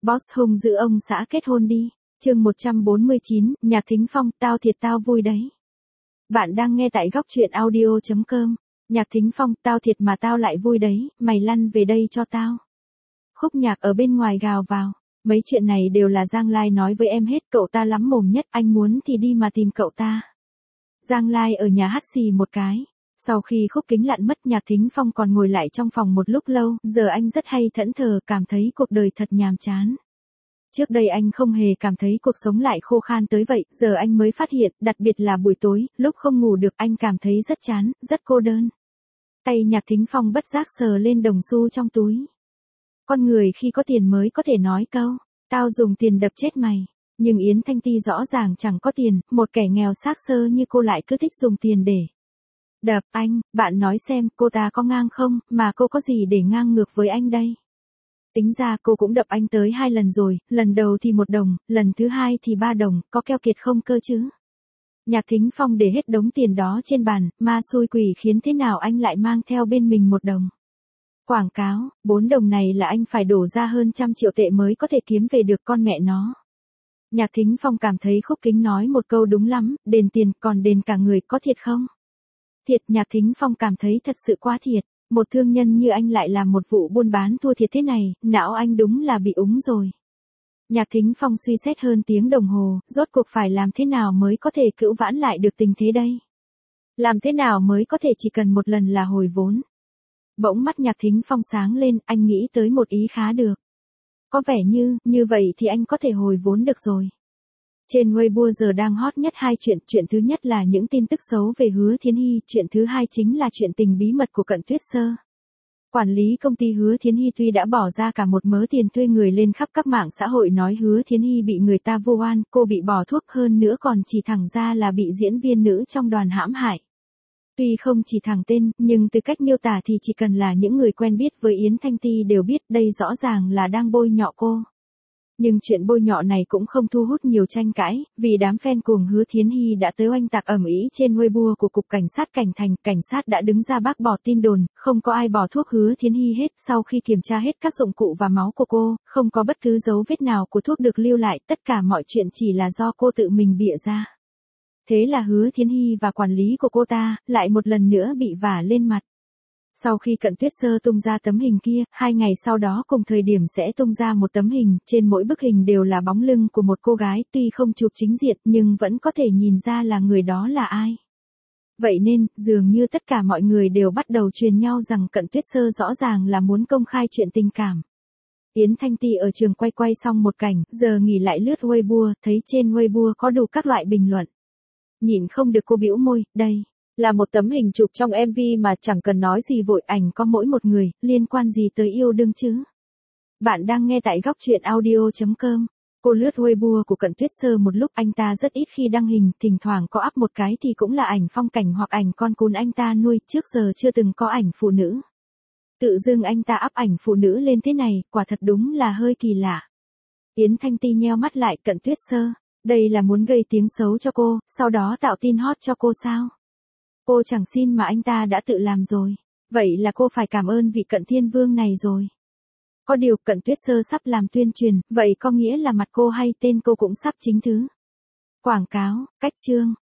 Boss hung giữ ông xã kết hôn đi. Chương 149, Nhạc Thính Phong, tao thiệt tao vui đấy. Bạn đang nghe tại góc truyện audio.com. Nhạc Thính Phong, tao thiệt mà tao lại vui đấy, mày lăn về đây cho tao. Khúc Nhạc ở bên ngoài gào vào. Mấy chuyện này đều là Giang Lai nói với em hết, cậu ta lắm mồm nhất, anh muốn thì đi mà tìm cậu ta. Giang Lai ở nhà hắt xì một cái. Sau khi Khúc Kính lặn mất, Nhạc Thính Phong còn ngồi lại trong phòng một lúc lâu, giờ anh rất hay thẫn thờ, cảm thấy cuộc đời thật nhàm chán. Trước đây anh không hề cảm thấy cuộc sống lại khô khan tới vậy, giờ anh mới phát hiện, đặc biệt là buổi tối, lúc không ngủ được anh cảm thấy rất chán, rất cô đơn. Tay Nhạc Thính Phong bất giác sờ lên đồng xu trong túi. Con người khi có tiền mới có thể nói câu, tao dùng tiền đập chết mày. Nhưng Yến Thanh Ti rõ ràng chẳng có tiền, một kẻ nghèo xác xơ như cô lại cứ thích dùng tiền để đập anh. Bạn nói xem, cô ta có ngang không, mà cô có gì để ngang ngược với anh đây? Tính ra cô cũng đập anh tới 2 lần rồi, lần đầu thì 1 đồng, lần thứ 2 thì 3 đồng, có keo kiệt không cơ chứ? Nhạc Thính Phong để hết đống tiền đó trên bàn, ma xui quỷ khiến thế nào anh lại mang theo bên mình 1 đồng. Quảng cáo, 4 đồng này là anh phải đổ ra hơn 100 triệu tệ mới có thể kiếm về được, con mẹ nó. Nhạc Thính Phong cảm thấy Khúc Kính nói một câu đúng lắm, đền tiền còn đền cả người, có thiệt không? Thiệt. Nhạc Thính Phong cảm thấy thật sự quá thiệt. Một thương nhân như anh lại làm một vụ buôn bán thua thiệt thế này, não anh đúng là bị úng rồi. Nhạc Thính Phong suy xét hơn tiếng đồng hồ, rốt cuộc phải làm thế nào mới có thể cứu vãn lại được tình thế đây? Làm thế nào mới có thể chỉ cần một lần là hồi vốn? Bỗng mắt Nhạc Thính Phong sáng lên, anh nghĩ tới một ý khá được. Có vẻ như vậy thì anh có thể hồi vốn được rồi. Trên Weibo giờ đang hot nhất 2 chuyện thứ nhất là những tin tức xấu về Hứa Thiến Hy, chuyện thứ hai chính là chuyện tình bí mật của Cận Tuyết Sơ. Quản lý công ty Hứa Thiến Hy tuy đã bỏ ra cả một mớ tiền thuê người lên khắp các mạng xã hội nói Hứa Thiến Hy bị người ta vu oan, cô bị bỏ thuốc, hơn nữa còn chỉ thẳng ra là bị diễn viên nữ trong đoàn hãm hại. Tuy không chỉ thẳng tên, nhưng từ cách miêu tả thì chỉ cần là những người quen biết với Yến Thanh Ti đều biết đây rõ ràng là đang bôi nhọ cô. Nhưng chuyện bôi nhọ này cũng không thu hút nhiều tranh cãi, vì đám fan cuồng Hứa Thiến Hy đã tới oanh tạc ầm ĩ trên Weibo của Cục Cảnh sát Cảnh Thành. Cảnh sát đã đứng ra bác bỏ tin đồn, không có ai bỏ thuốc Hứa Thiến Hy hết. Sau khi kiểm tra hết các dụng cụ và máu của cô, không có bất cứ dấu vết nào của thuốc được lưu lại, tất cả mọi chuyện chỉ là do cô tự mình bịa ra. Thế là Hứa Thiến Hy và quản lý của cô ta, lại một lần nữa bị vả lên mặt. Sau khi Cận Tuyết Sơ tung ra tấm hình kia, 2 ngày sau đó cùng thời điểm sẽ tung ra một tấm hình, trên mỗi bức hình đều là bóng lưng của một cô gái, tuy không chụp chính diện nhưng vẫn có thể nhìn ra là người đó là ai. Vậy nên, dường như tất cả mọi người đều bắt đầu truyền nhau rằng Cận Tuyết Sơ rõ ràng là muốn công khai chuyện tình cảm. Yến Thanh Ti ở trường quay xong một cảnh, giờ nghỉ lại lướt Weibo, thấy trên Weibo có đủ các loại bình luận. Nhịn không được cô bĩu môi, đây là một tấm hình chụp trong MV mà chẳng cần nói gì vội, ảnh có mỗi một người, liên quan gì tới yêu đương chứ? Bạn đang nghe tại góc truyện audio.com. Cô lướt Weibo của Cận Tuyết Sơ một lúc, anh ta rất ít khi đăng hình, thỉnh thoảng có up một cái thì cũng là ảnh phong cảnh hoặc ảnh con cún anh ta nuôi, trước giờ chưa từng có ảnh phụ nữ. Tự dưng anh ta up ảnh phụ nữ lên thế này, quả thật đúng là hơi kỳ lạ. Yến Thanh Ti nheo mắt lại, Cận Tuyết Sơ, đây là muốn gây tiếng xấu cho cô, sau đó tạo tin hot cho cô sao? Cô chẳng xin mà anh ta đã tự làm rồi. Vậy là cô phải cảm ơn vị Cận Thiên Vương này rồi. Có điều Cận Tuyết Sơ sắp làm tuyên truyền, vậy có nghĩa là mặt cô hay tên cô cũng sắp chính thứ. Quảng cáo, cách chương.